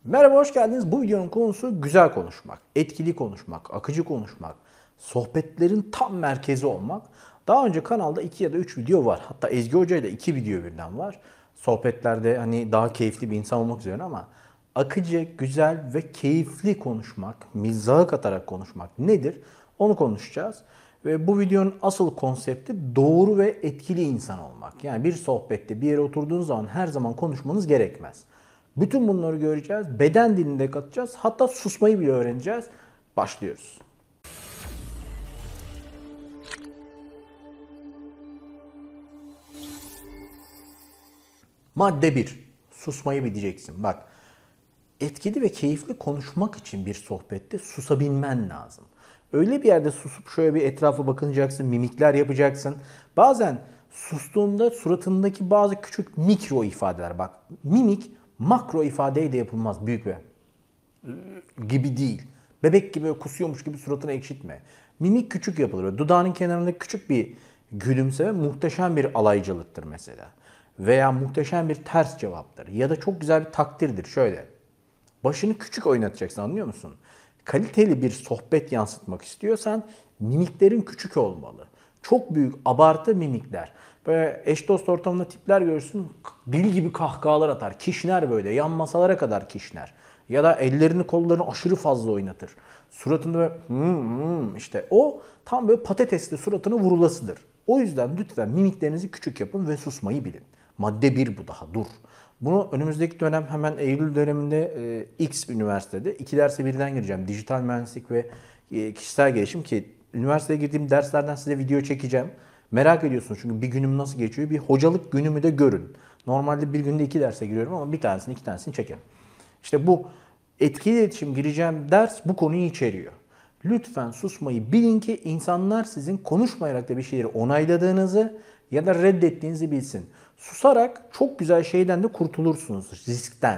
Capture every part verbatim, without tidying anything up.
Merhaba, hoş geldiniz. Bu videonun konusu güzel konuşmak, etkili konuşmak, akıcı konuşmak, sohbetlerin tam merkezi olmak. Daha önce kanalda iki ya da üç video var. Hatta Ezgi Hoca ile iki video birden var. Sohbetlerde hani daha keyifli bir insan olmak üzere ama akıcı, güzel ve keyifli konuşmak, mizahı katarak konuşmak nedir? Onu konuşacağız. Ve bu videonun asıl konsepti doğru ve etkili insan olmak. Yani bir sohbette bir yere oturduğunuz zaman her zaman konuşmanız gerekmez. Bütün bunları göreceğiz. Beden dilinde katacağız. Hatta susmayı bile öğreneceğiz. Başlıyoruz. Madde bir. Susmayı bileceksin. Bak, etkili ve keyifli konuşmak için bir sohbette susabilmen lazım. Öyle bir yerde susup şöyle bir etrafa bakınacaksın, mimikler yapacaksın. Bazen sustuğunda suratındaki bazı küçük mikro ifadeler, bak mimik makro ifadeyle yapılmaz, büyük bir gibi değil. Bebek gibi kusuyormuş gibi suratını ekşitme. Mimik küçük yapılır. Dudağının kenarında küçük bir gülümseme muhteşem bir alaycılıktır mesela. Veya muhteşem bir ters cevaptır. Ya da çok güzel bir takdirdir. Şöyle. Başını küçük oynatacaksın, anlıyor musun? Kaliteli bir sohbet yansıtmak istiyorsan mimiklerin küçük olmalı. Çok büyük abartı mimikler. Böyle eş dost ortamında tipler görürsün, deli gibi kahkahalar atar. Kişner böyle, yan masalara kadar kişner. Ya da ellerini kollarını aşırı fazla oynatır. Suratında böyle hmm, hmm, işte o tam böyle patatesli suratını vurulasıdır. O yüzden lütfen mimiklerinizi küçük yapın ve susmayı bilin. Madde bir bu, daha dur. Bunu önümüzdeki dönem hemen Eylül döneminde e, X üniversitede iki derse birden gireceğim. Dijital mühendislik ve e, kişisel gelişim, ki üniversiteye girdiğim derslerden size video çekeceğim. Merak ediyorsunuz çünkü bir günüm nasıl geçiyor. Bir hocalık günümü de görün. Normalde bir günde iki derse giriyorum ama bir tanesini iki tanesini çekerim. İşte bu etkili iletişim gireceğim ders bu konuyu içeriyor. Lütfen susmayı bilin ki insanlar sizin konuşmayarak da bir şeyleri onayladığınızı ya da reddettiğinizi bilsin. Susarak çok güzel şeyden de kurtulursunuz, riskten.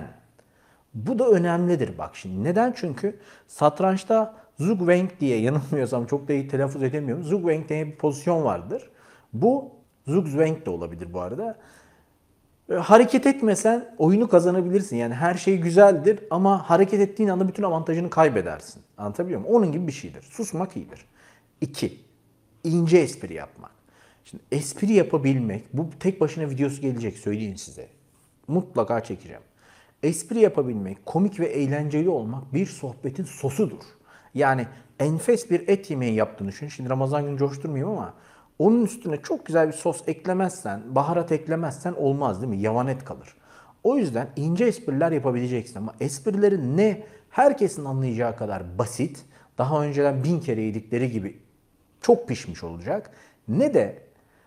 Bu da önemlidir bak şimdi. Neden? Çünkü satrançta Zugzwang diye, yanılmıyorsam çok da iyi telaffuz edemiyorum, Zugzwang diye bir pozisyon vardır. Bu Zugzwang de olabilir bu arada. Hareket etmesen oyunu kazanabilirsin. Yani her şey güzeldir ama hareket ettiğin anda bütün avantajını kaybedersin. Anlatabiliyor muyum? Onun gibi bir şeydir. Susmak iyidir. İki, ince espri yapmak. Şimdi espri yapabilmek, bu tek başına videosu gelecek, söyleyeyim size. Mutlaka çekeceğim. Espri yapabilmek, komik ve eğlenceli olmak bir sohbetin sosudur. Yani enfes bir et yemeği yaptığını düşün. Şimdi Ramazan günü coşturmayayım ama onun üstüne çok güzel bir sos eklemezsen, baharat eklemezsen olmaz, değil mi? Yavan et kalır. O yüzden ince espriler yapabileceksin ama esprilerin ne herkesin anlayacağı kadar basit, daha önceden bin kere yedikleri gibi çok pişmiş olacak, ne de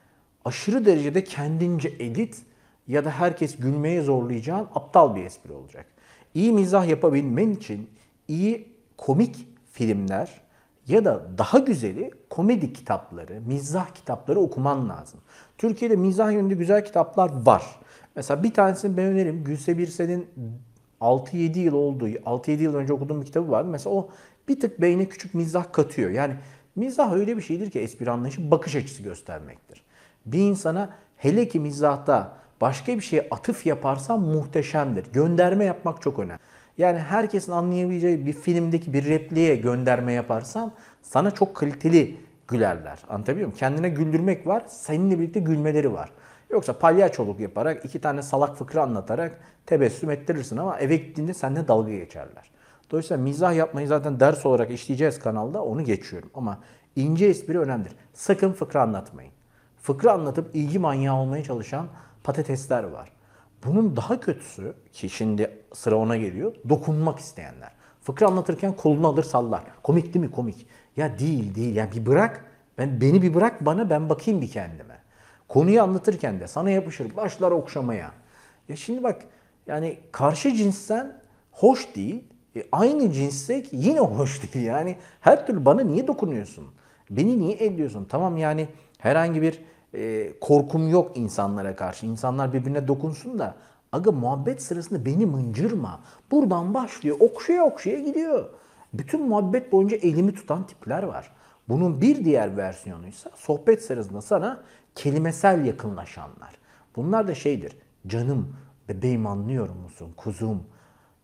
aşırı derecede kendince edit ya da herkes gülmeye zorlayacağın aptal bir espri olacak. İyi mizah yapabilmen için iyi komik filmler ya da daha güzeli komedi kitapları, mizah kitapları okuman lazım. Türkiye'de mizah yönünde güzel kitaplar var. Mesela bir tanesini ben öneririm. Gülse Birsel'in altı yedi yıl olduğu, altı yedi yıl önce okuduğum bir kitabı vardı. Mesela o bir tık beyne küçük mizah katıyor. Yani mizah öyle bir şeydir ki, espri anlayışı bakış açısı göstermektir. Bir insana, hele ki mizahta başka bir şeye atıf yaparsan muhteşemdir. Gönderme yapmak çok önemli. Yani herkesin anlayabileceği bir filmdeki bir repliğe gönderme yaparsan sana çok kaliteli gülerler. Anlatabiliyor muyum? Kendine güldürmek var, seninle birlikte gülmeleri var. Yoksa palyaçoluk yaparak, iki tane salak fıkra anlatarak tebessüm ettirirsin ama eve gittiğinde seninle dalga geçerler. Dolayısıyla mizah yapmayı zaten ders olarak işleyeceğiz kanalda, onu geçiyorum. Ama ince espri önemlidir. Sakın fıkra anlatmayın. Fıkra anlatıp ilgi manyağı olmaya çalışan patatesler var. Bunun daha kötüsü, ki şimdi sıra ona geliyor, dokunmak isteyenler. Fıkra anlatırken kolunu alır sallar. Komik değil mi? Komik. Ya değil değil. Yani bir bırak. Ben, beni bir bırak bana, ben bakayım bir kendime. Konuyu anlatırken de sana yapışır, başlar okşamaya. Ya şimdi bak, yani karşı cinsten hoş değil. E, aynı cinssek yine hoş değil. Yani her türlü bana niye dokunuyorsun? Beni niye ediyorsun? Tamam, yani herhangi bir e, korkum yok insanlara karşı. İnsanlar birbirine dokunsun da aga, muhabbet sırasında beni mıncırma. Buradan başlıyor, okşaya okşaya gidiyor. Bütün muhabbet boyunca elimi tutan tipler var. Bunun bir diğer versiyonuysa sohbet sırasında sana kelimesel yakınlaşanlar. Bunlar da şeydir. Canım, bebeğim, anlıyor musun? Kuzum.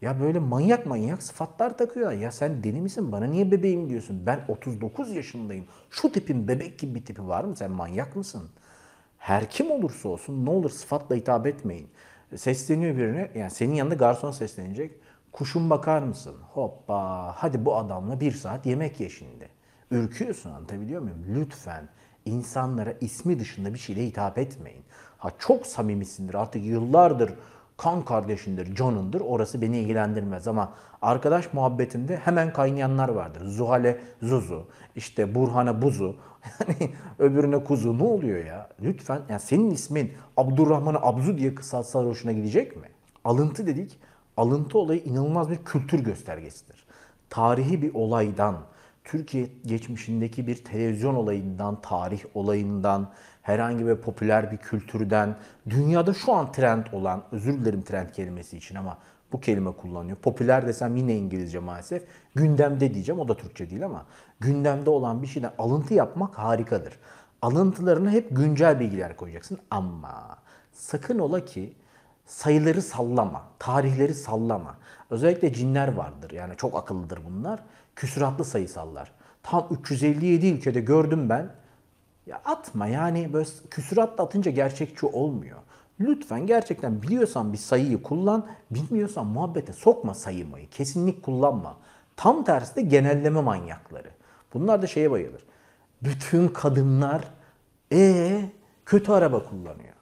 Ya böyle manyak manyak sıfatlar takıyor. Ya sen deli misin? Bana niye bebeğim diyorsun? Ben otuz dokuz yaşındayım. Şu tipin bebek gibi bir tipi var mı? Sen manyak mısın? Her kim olursa olsun ne olur sıfatla hitap etmeyin. Sesleniyor birine, yani senin yanında garson seslenecek. Kuşum bakar mısın? Hoppa, hadi bu adamla bir saat yemek ye şimdi. Ürküyorsun, anlatabiliyor muyum? Lütfen insanlara ismi dışında bir şeyle hitap etmeyin. Ha çok samimisindir, artık yıllardır kan kardeşindir, canındır, orası beni ilgilendirmez ama arkadaş muhabbetinde hemen kaynayanlar vardır. Zuhal'e Zuzu, işte Burhan'a Buzu, yani öbürüne Kuzu, ne oluyor ya? Lütfen, yani senin ismin Abdurrahman'ı Abzu diye kısaltsalar hoşuna gidecek mi? Alıntı dedik, alıntı olayı inanılmaz bir kültür göstergesidir. Tarihi bir olaydan, Türkiye geçmişindeki bir televizyon olayından, tarih olayından, herhangi bir popüler bir kültürden, dünyada şu an trend olan, özür dilerim trend kelimesi için ama bu kelime kullanıyor. Popüler desem yine İngilizce maalesef. Gündemde diyeceğim, o da Türkçe değil ama gündemde olan bir şeyden alıntı yapmak harikadır. Alıntılarına hep güncel bilgiler koyacaksın ama sakın ola ki sayıları sallama, tarihleri sallama. Özellikle cinler vardır, yani çok akıllıdır bunlar. Küsuratlı sayısallar. Tam üç yüz elli yedi ülkede gördüm ben. Ya atma, yani böyle küsuratla atınca gerçekçi olmuyor. Lütfen gerçekten biliyorsan bir sayıyı kullan, bilmiyorsan muhabbete sokma sayımayı. Kesinlik kullanma. Tam tersi de genelleme manyakları. Bunlar da şeye bayılır. Bütün kadınlar e kötü araba kullanıyor.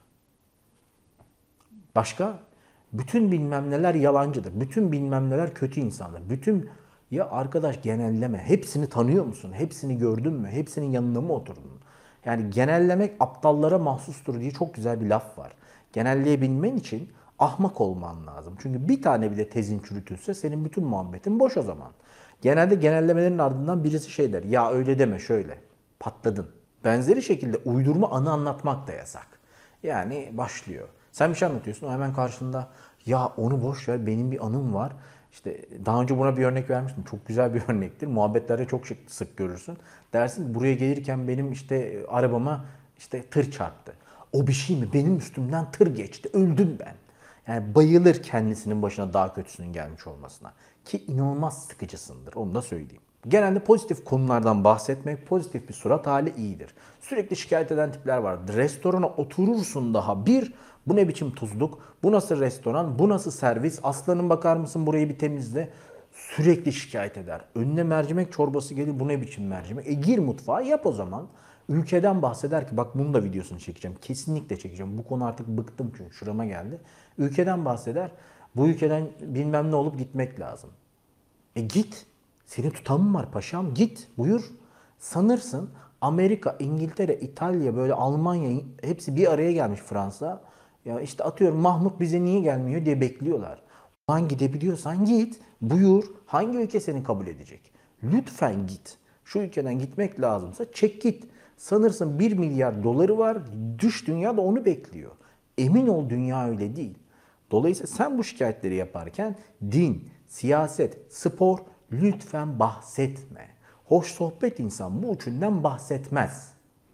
Başka? Bütün bilmem neler yalancıdır. Bütün bilmem neler kötü insanlar. Bütün, ya arkadaş genelleme. Hepsini tanıyor musun? Hepsini gördün mü? Hepsinin yanında mı oturdun? Yani genellemek aptallara mahsustur diye çok güzel bir laf var. Genelleyebilmen için ahmak olman lazım. Çünkü bir tane bile tezin çürütülse senin bütün muhabbetin boş o zaman. Genelde genellemelerin ardından birisi şey der. Ya öyle deme, şöyle. Patladın. Benzeri şekilde uydurma anı anlatmak da yasak. Yani başlıyor. Sen bir şey anlatıyorsun, o hemen karşında ya onu boş ver, benim bir anım var. İşte daha önce buna bir örnek vermiştim. Çok güzel bir örnektir. Muhabbetlerde çok sık, sık görürsün. Dersin ki buraya gelirken benim işte arabama işte tır çarptı. O bir şey mi? Benim üstümden tır geçti. Öldüm ben. Yani bayılır kendisinin başına daha kötüsünün gelmiş olmasına. Ki inanılmaz sıkıcısındır. Onu da söyleyeyim. Genelde pozitif konulardan bahsetmek, pozitif bir surat hali iyidir. Sürekli şikayet eden tipler vardır. Restorana oturursun daha bir, bu ne biçim tuzluk, bu nasıl restoran, bu nasıl servis, aslanım bakar mısın burayı bir temizle. Sürekli şikayet eder. Önüne mercimek çorbası gelir, bu ne biçim mercimek. E gir mutfağa yap o zaman. Ülkeden bahseder ki bak bunun da videosunu çekeceğim. Kesinlikle çekeceğim. Bu konu artık bıktım çünkü şurama geldi. Ülkeden bahseder. Bu ülkeden bilmem ne olup gitmek lazım. E git. Seni tutan mı var paşam? Git. Buyur. Sanırsın Amerika, İngiltere, İtalya, böyle Almanya hepsi bir araya gelmiş, Fransa. Ya işte atıyorum Mahmut bize niye gelmiyor diye bekliyorlar. Ulan gidebiliyorsan git. Buyur. Hangi ülke seni kabul edecek? Lütfen git. Şu ülkeden gitmek lazımsa çek git. Sanırsın bir milyar doları var. Düş, dünya da onu bekliyor. Emin ol dünya öyle değil. Dolayısıyla sen bu şikayetleri yaparken din, siyaset, spor lütfen bahsetme. Hoş sohbet insan bu üçünden bahsetmez.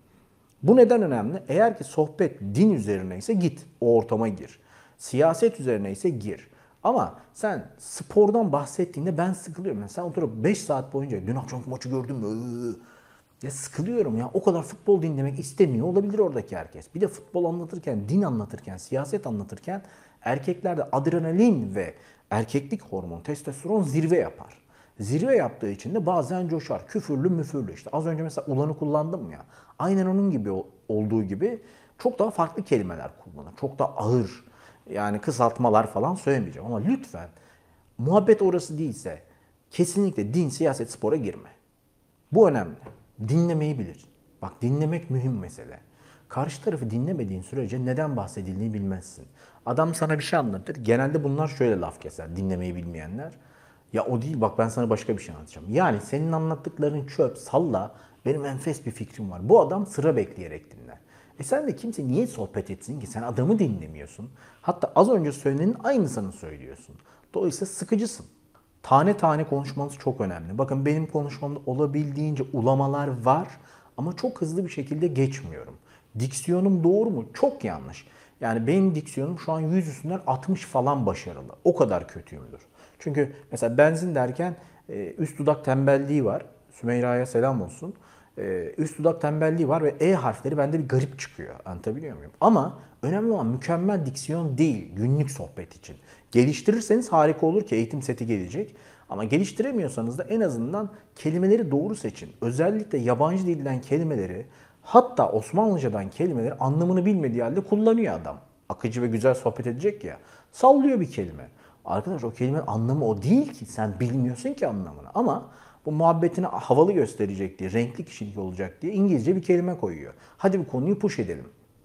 Bu neden önemli? Eğer ki sohbet din üzerine ise git, o ortama gir. Siyaset üzerine ise gir. Ama sen spordan bahsettiğinde ben sıkılıyorum. Yani sen oturup beş saat boyunca dün akşam maçı gördün mü? Ya sıkılıyorum ya. O kadar futbol dinlemek istemiyor olabilir oradaki herkes. Bir de futbol anlatırken, din anlatırken, siyaset anlatırken erkeklerde adrenalin ve erkeklik hormonu, testosteron zirve yapar. Zirve yaptığı için de bazen coşar. Küfürlü müfürlü işte. Az önce mesela ulanı kullandım ya. Aynen onun gibi olduğu gibi çok daha farklı kelimeler kullanır. Çok daha ağır, yani kısaltmalar falan söylemeyeceğim. Ama lütfen muhabbet orası değilse kesinlikle din, siyaset, spora girme. Bu önemli. Dinlemeyi bilir. Bak dinlemek mühim mesele. Karşı tarafı dinlemediğin sürece neden bahsedildiğini bilmezsin. Adam sana bir şey anlatır. Genelde bunlar şöyle laf keser, dinlemeyi bilmeyenler. Ya o değil, bak ben sana başka bir şey anlatacağım. Yani senin anlattıkların çöp, salla. Benim enfes bir fikrim var. Bu adam sıra bekleyerek dinler. E sen de kimse niye sohbet etsin ki? Sen adamı dinlemiyorsun. Hatta az önce söylenenin aynısını söylüyorsun. Dolayısıyla sıkıcısın. Tane tane konuşmanız çok önemli. Bakın benim konuşmamda olabildiğince ulamalar var ama çok hızlı bir şekilde geçmiyorum. Diksiyonum doğru mu? Çok yanlış. Yani benim diksiyonum şu an yüz üstünden altmış falan başarılı. O kadar kötüyümdür. Çünkü mesela benzin derken e, üst dudak tembelliği var. Sümeyra'ya selam olsun. E, üst dudak tembelliği var ve E harfleri bende bir garip çıkıyor. Anlatabiliyor muyum? Ama önemli olan mükemmel diksiyon değil günlük sohbet için. Geliştirirseniz harika olur ki eğitim seti gelecek. Ama geliştiremiyorsanız da en azından kelimeleri doğru seçin. Özellikle yabancı dilden kelimeleri, hatta Osmanlıcadan kelimeleri anlamını bilmediği halde kullanıyor adam. Akıcı ve güzel sohbet edecek ya. Sallıyor bir kelime. Arkadaş o kelimenin anlamı o değil ki. Sen bilmiyorsun ki anlamını. Ama bu muhabbetini havalı gösterecek diye, renkli kişilik olacak diye İngilizce bir kelime koyuyor. Hadi bu konuyu push edelim.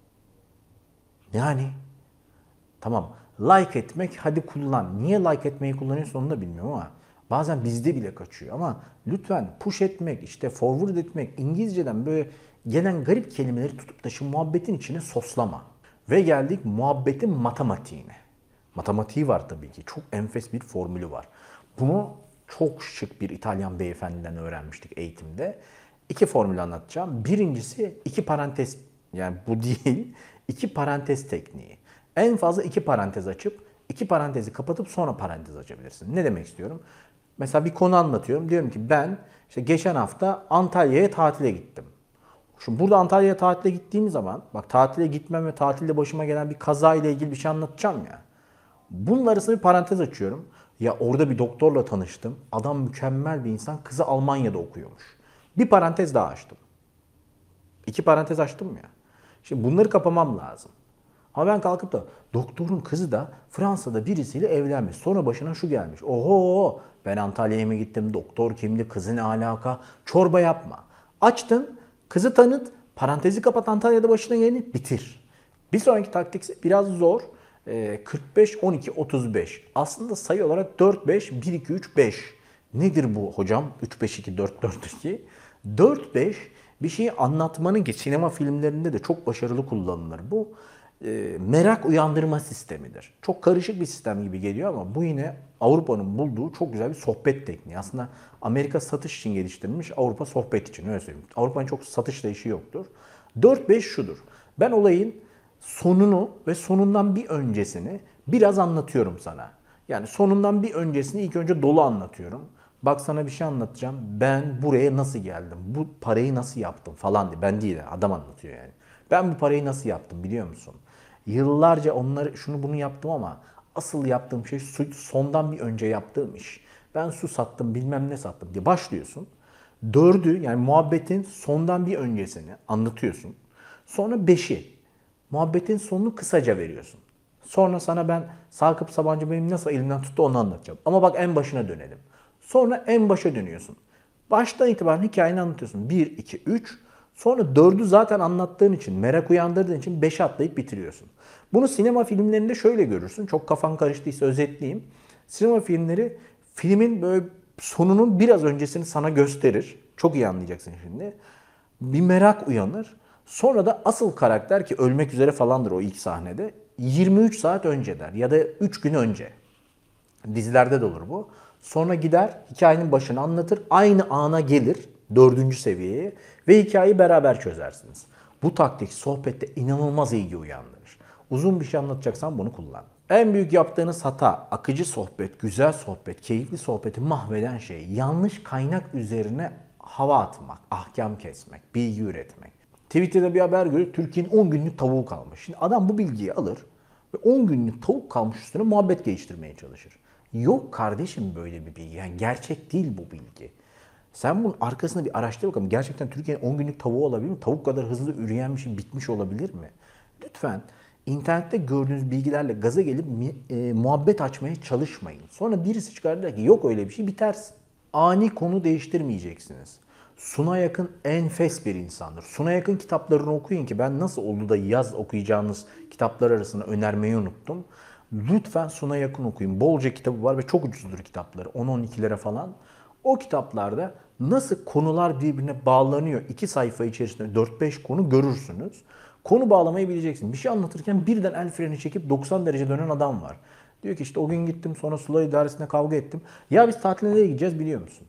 Yani tamam, like etmek hadi kullan. Niye like etmeyi kullanıyorsun onu da bilmiyorum ama bazen bizde bile kaçıyor. Ama lütfen push etmek, işte forward etmek, İngilizceden böyle gelen garip kelimeleri tutup da şu muhabbetin içine soslama. Ve geldik muhabbetin matematiğine. Matematiği var tabii ki. Çok enfes bir formülü var. Bunu çok şık bir İtalyan beyefendiden öğrenmiştik eğitimde. İki formül anlatacağım. Birincisi iki parantez, yani bu değil, iki parantez tekniği. En fazla iki parantez açıp, iki parantezi kapatıp sonra parantez açabilirsin. Ne demek istiyorum? Mesela bir konu anlatıyorum. Diyorum ki ben işte geçen hafta Antalya'ya tatile gittim. Şimdi burada Antalya'ya tatile gittiğim zaman, bak tatile gitmem ve tatilde başıma gelen bir kaza ile ilgili bir şey anlatacağım ya. Bunun arasında bir parantez açıyorum. Ya orada bir doktorla tanıştım. Adam mükemmel bir insan. Kızı Almanya'da okuyormuş. Bir parantez daha açtım. İki parantez açtım ya. Şimdi bunları kapamam lazım. Ama ben kalkıp da doktorun kızı da Fransa'da birisiyle evlenmiş. Sonra başına şu gelmiş. Oho, ben Antalya'ya mı gittim? Doktor kimdi? Kızı ne alaka? Çorba yapma. Açtın, kızı tanıt, parantezi kapat, Antalya'da başına geleni bitir. Bir sonraki taktik biraz zor. Ee, kırk beş, on iki, otuz beş. Aslında sayı olarak dört, beş, bir, iki, üç, beş. Nedir bu hocam? üç, beş, iki, dört, dört, iki. dört, beş bir şeyi anlatmanın ki sinema filmlerinde de çok başarılı kullanılır bu. E, merak uyandırma sistemidir. Çok karışık bir sistem gibi geliyor ama bu yine Avrupa'nın bulduğu çok güzel bir sohbet tekniği. Aslında Amerika satış için geliştirilmiş, Avrupa sohbet için, öyle söyleyeyim. Avrupa'nın çok satışla işi yoktur. dört beş şudur. Ben olayın sonunu ve sonundan bir öncesini biraz anlatıyorum sana. Yani sonundan bir öncesini ilk önce dolu anlatıyorum. Bak sana bir şey anlatacağım. Ben buraya nasıl geldim? Bu parayı nasıl yaptım falan diye. Ben değil, adam anlatıyor yani. Ben bu parayı nasıl yaptım biliyor musun? Yıllarca onları şunu bunu yaptım ama asıl yaptığım şey su, sondan bir önce yaptığım iş. Ben su sattım bilmem ne sattım diye başlıyorsun. Dördü yani muhabbetin sondan bir öncesini anlatıyorsun. Sonra beşi muhabbetin sonunu kısaca veriyorsun. Sonra sana ben Sakıp Sabancı benim nasıl elimden tuttu onu anlatacağım. Ama bak en başına dönelim. Sonra en başa dönüyorsun. Baştan itibaren hikayeni anlatıyorsun. bir, iki, üç. Sonra dördü zaten anlattığın için, merak uyandırdığın için beşe atlayıp bitiriyorsun. Bunu sinema filmlerinde şöyle görürsün. Çok kafan karıştıysa özetleyeyim. Sinema filmleri filmin böyle sonunun biraz öncesini sana gösterir. Çok iyi anlayacaksın şimdi. Bir merak uyanır. Sonra da asıl karakter ki ölmek üzere falandır o ilk sahnede. yirmi üç saat önce der ya da üç gün önce. Dizilerde de olur bu. Sonra gider hikayenin başını anlatır. Aynı ana gelir dördüncü seviyeye ve hikayeyi beraber çözersiniz. Bu taktik sohbette inanılmaz ilgi uyandırır. Uzun bir şey anlatacaksan bunu kullan. En büyük yaptığınız hata akıcı sohbet, güzel sohbet, keyifli sohbeti mahveden şey yanlış kaynak üzerine hava atmak, ahkam kesmek, bilgi üretmek. Twitter'da bir haber görüyor, Türkiye'nin on günlük tavuğu kalmış. Şimdi adam bu bilgiyi alır ve on günlük tavuk kalmış üstüne muhabbet geliştirmeye çalışır. Yok kardeşim böyle bir bilgi. Yani gerçek değil bu bilgi. Sen bunun arkasında bir araştır bakalım. Gerçekten Türkiye'nin on günlük tavuğu olabilir mi? Tavuk kadar hızlı üreyen bir şey bitmiş olabilir mi? Lütfen internette gördüğünüz bilgilerle gaza gelip e, muhabbet açmaya çalışmayın. Sonra birisi çıkar der ki yok öyle bir şey, bitersin. Ani konu değiştirmeyeceksiniz. Suna Yakın enfes bir insandır. Suna Yakın kitaplarını okuyun ki ben nasıl oldu da yaz okuyacağınız kitaplar arasında önermeyi unuttum. Lütfen Suna Yakın okuyun. Bolca kitabı var ve çok ucuzdur kitapları. on on ikilere falan. O kitaplarda nasıl konular birbirine bağlanıyor. iki sayfa içerisinde dört beş konu görürsünüz. Konu bağlamayı bileceksin. Bir şey anlatırken birden el freni çekip doksan derece dönen adam var. Diyor ki işte o gün gittim sonra sular idaresinde kavga ettim. Ya biz tatile nereye gideceğiz biliyor musun?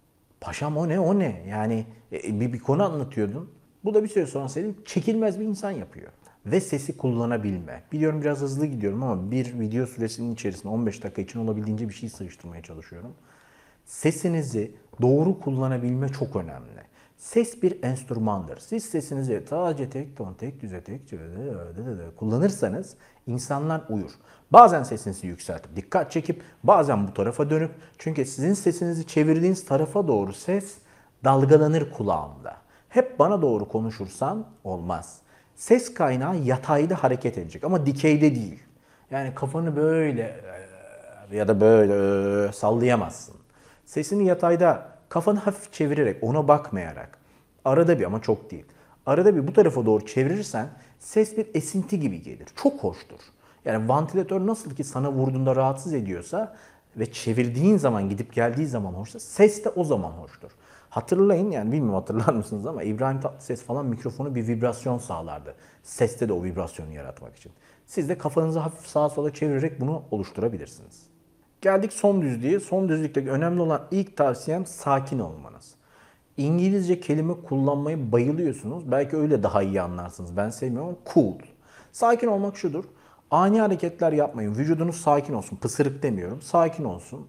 Paşam o ne o ne? Yani e, bir, bir konu anlatıyordun. Bu da bir süre sonra seni çekilmez bir insan yapıyor. ve sesi kullanabilme. Biliyorum biraz hızlı gidiyorum ama bir video süresinin içerisinde on beş dakika için olabildiğince bir şey sığıştırmaya çalışıyorum. Sesinizi doğru kullanabilme çok önemli. Ses bir enstrümandır. Siz sesinizi sadece tek ton, tek düze, tek düze kullanırsanız insanlar uyur. Bazen sesinizi yükseltip dikkat çekip bazen bu tarafa dönüp, çünkü sizin sesinizi çevirdiğiniz tarafa doğru ses dalgalanır kulağımda. Hep bana doğru konuşursan olmaz. Ses kaynağı yatayda hareket edecek ama dikeyde değil. Yani kafanı böyle ya da böyle sallayamazsın. Sesini yatayda kafanı hafif çevirerek, ona bakmayarak, arada bir ama çok değil. Arada bir bu tarafa doğru çevirirsen ses bir esinti gibi gelir. Çok hoştur. Yani vantilatör nasıl ki sana vurduğunda rahatsız ediyorsa ve çevirdiğin zaman, gidip geldiği zaman hoşsa, ses de o zaman hoştur. Hatırlayın, yani bilmiyorum hatırlar mısınız ama İbrahim Tatlıses falan mikrofonu bir vibrasyon sağlardı. Seste de o vibrasyonu yaratmak için. Siz de kafanızı hafif sağa sola çevirerek bunu oluşturabilirsiniz. Geldik son düzlüğe. Son düzlükteki önemli olan ilk tavsiyem sakin olmanız. İngilizce kelime kullanmayı bayılıyorsunuz. Belki öyle daha iyi anlarsınız. Ben sevmiyorum ama cool. Sakin olmak şudur. Ani hareketler yapmayın. Vücudunuz sakin olsun. Pısırık demiyorum. Sakin olsun.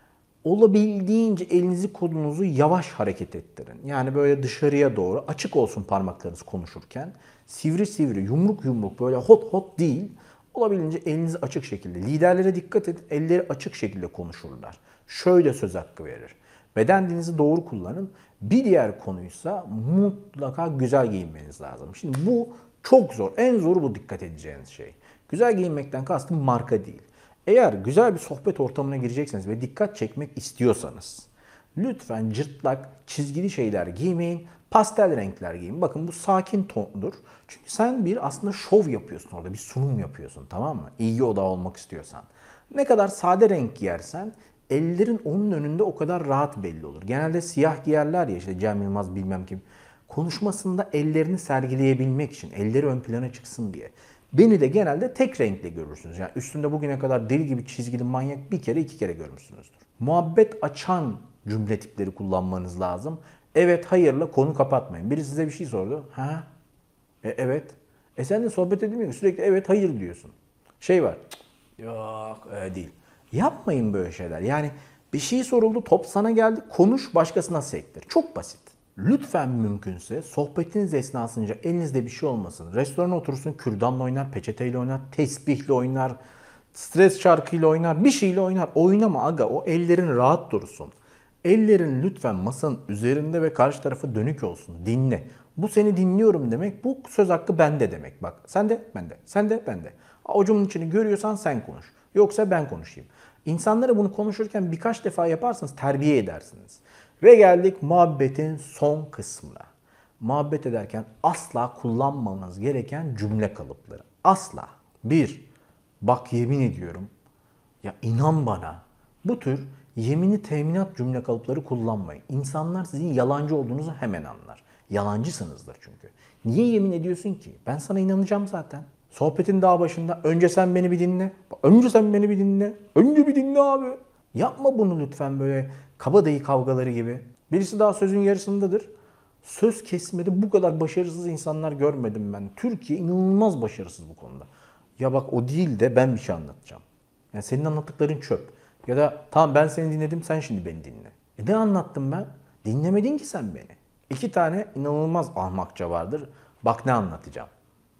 Olabildiğince elinizi kolunuzu yavaş hareket ettirin. Yani böyle dışarıya doğru açık olsun parmaklarınız konuşurken. Sivri sivri, yumruk yumruk, böyle hot hot değil. Olabildiğince elinizi açık şekilde. Liderlere dikkat edin. Elleri açık şekilde konuşurlar. Şöyle söz hakkı verir. Beden dilinizi doğru kullanın. Bir diğer konuysa mutlaka güzel giyinmeniz lazım. Şimdi bu çok zor. En zoru bu, dikkat edeceğiniz şey. Güzel giyinmekten kastım marka değil. Eğer güzel bir sohbet ortamına girecekseniz ve dikkat çekmek istiyorsanız lütfen cırtlak, çizgili şeyler giymeyin. Pastel renkler giyin. Bakın bu sakin tondur. Çünkü sen bir aslında şov yapıyorsun orada. Bir sunum yapıyorsun, tamam mı? İlgi odağı olmak istiyorsan. Ne kadar sade renk giyersen ellerin onun önünde o kadar rahat belli olur. Genelde siyah giyerler ya, işte Cem Yılmaz bilmem kim. Konuşmasında ellerini sergileyebilmek için, elleri ön plana çıksın diye. Beni de genelde tek renkle görürsünüz. Yani üstünde bugüne kadar deli gibi çizgili manyak bir kere iki kere görmüşsünüzdür. Muhabbet açan cümle tipleri kullanmanız lazım. Evet, hayırla konu kapatmayın. Biri size bir şey sordu. Ha? E, evet. E sen de sohbet edilmiyor. Sürekli evet hayır diyorsun. Şey var. Cık, yok öyle değil. Yapmayın böyle şeyler. Yani bir şey soruldu, top sana geldi. Konuş, başkasına sektir. Çok basit. Lütfen mümkünse sohbetiniz esnasında elinizde bir şey olmasın. Restorana oturursun, kürdanla oynar, peçeteyle oynar, tesbihle oynar, stres şarkıyla oynar, bir şeyle oynar. Oynama aga, o ellerin rahat dursun. Ellerin lütfen masanın üzerinde ve karşı tarafa dönük olsun. Dinle. Bu seni dinliyorum demek, bu söz hakkı bende demek. Bak sen de bende, sen de bende. Avucumun içini görüyorsan sen konuş. Yoksa ben konuşayım. İnsanlara bunu konuşurken birkaç defa yaparsanız terbiye edersiniz. Ve geldik muhabbetin son kısmına. Muhabbet ederken asla kullanmamanız gereken cümle kalıpları. Asla. Bir, bak yemin ediyorum, ya inan bana, bu tür yemini teminat cümle kalıpları kullanmayın. İnsanlar sizin yalancı olduğunuzu hemen anlar. Yalancısınızdır çünkü. Niye yemin ediyorsun ki? Ben sana inanacağım zaten. Sohbetin daha başında önce sen beni bir dinle. Önce sen beni bir dinle. Önce bir dinle abi. Yapma bunu lütfen böyle kabadayı kavgaları gibi. Birisi daha sözün yarısındadır. Söz kesmede bu kadar başarısız insanlar görmedim ben. Türkiye inanılmaz başarısız bu konuda. Ya bak o değil de ben bir şey anlatacağım. Yani senin anlattıkların çöp. Ya da tamam ben seni dinledim, sen şimdi beni dinle. E ne anlattım ben? Dinlemedin ki sen beni. İki tane inanılmaz ahmakça vardır. Bak ne anlatacağım.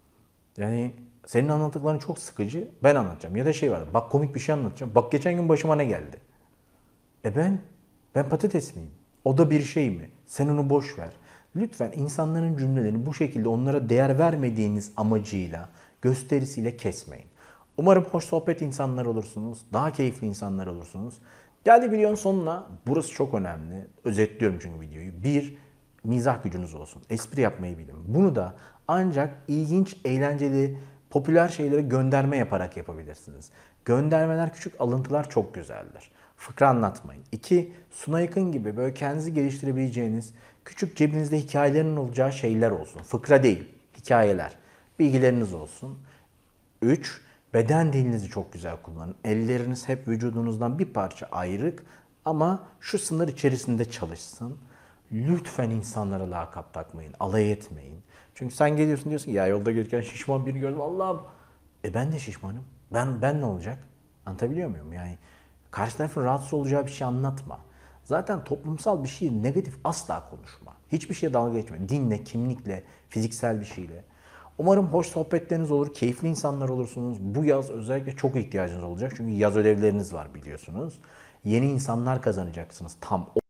Yani senin anlattıkların çok sıkıcı, ben anlatacağım. Ya da şey var, bak komik bir şey anlatacağım. Bak geçen gün başıma ne geldi. E ben, ben patates miyim? O da bir şey mi? Sen onu boş ver. Lütfen insanların cümlelerini bu şekilde onlara değer vermediğiniz amacıyla, gösterisiyle kesmeyin. Umarım hoş sohbet insanlar olursunuz. Daha keyifli insanlar olursunuz. Geldik videonun sonuna. Burası çok önemli. Özetliyorum çünkü videoyu. Bir, mizah gücünüz olsun. Espri yapmayı bilin. Bunu da ancak ilginç, eğlenceli, popüler şeylere gönderme yaparak yapabilirsiniz. Göndermeler, küçük alıntılar çok güzeldir. Fıkra anlatmayın. İki, Suna Yakın gibi böyle kendinizi geliştirebileceğiniz, küçük cebinizde hikayelerinin olacağı şeyler olsun. Fıkra değil, hikayeler. Bilgileriniz olsun. Üç, beden dilinizi çok güzel kullanın. Elleriniz hep vücudunuzdan bir parça ayrık ama şu sınır içerisinde çalışsın. Lütfen insanlara lakap takmayın, alay etmeyin. Çünkü sen geliyorsun diyorsun ki ya yolda gelirken şişman birini gördüm Allah'ım. E ben de şişmanım. Ben ben ne olacak? Anlatabiliyor muyum? Yani karşı tarafın rahatsız olacağı bir şey anlatma. Zaten toplumsal bir şeyi negatif asla konuşma. Hiçbir şeye dalga geçme. Dinle, kimlikle, fiziksel bir şeyle. Umarım hoş sohbetleriniz olur, keyifli insanlar olursunuz. Bu yaz özellikle çok ihtiyacınız olacak. Çünkü yaz ödevleriniz var biliyorsunuz. Yeni insanlar kazanacaksınız tam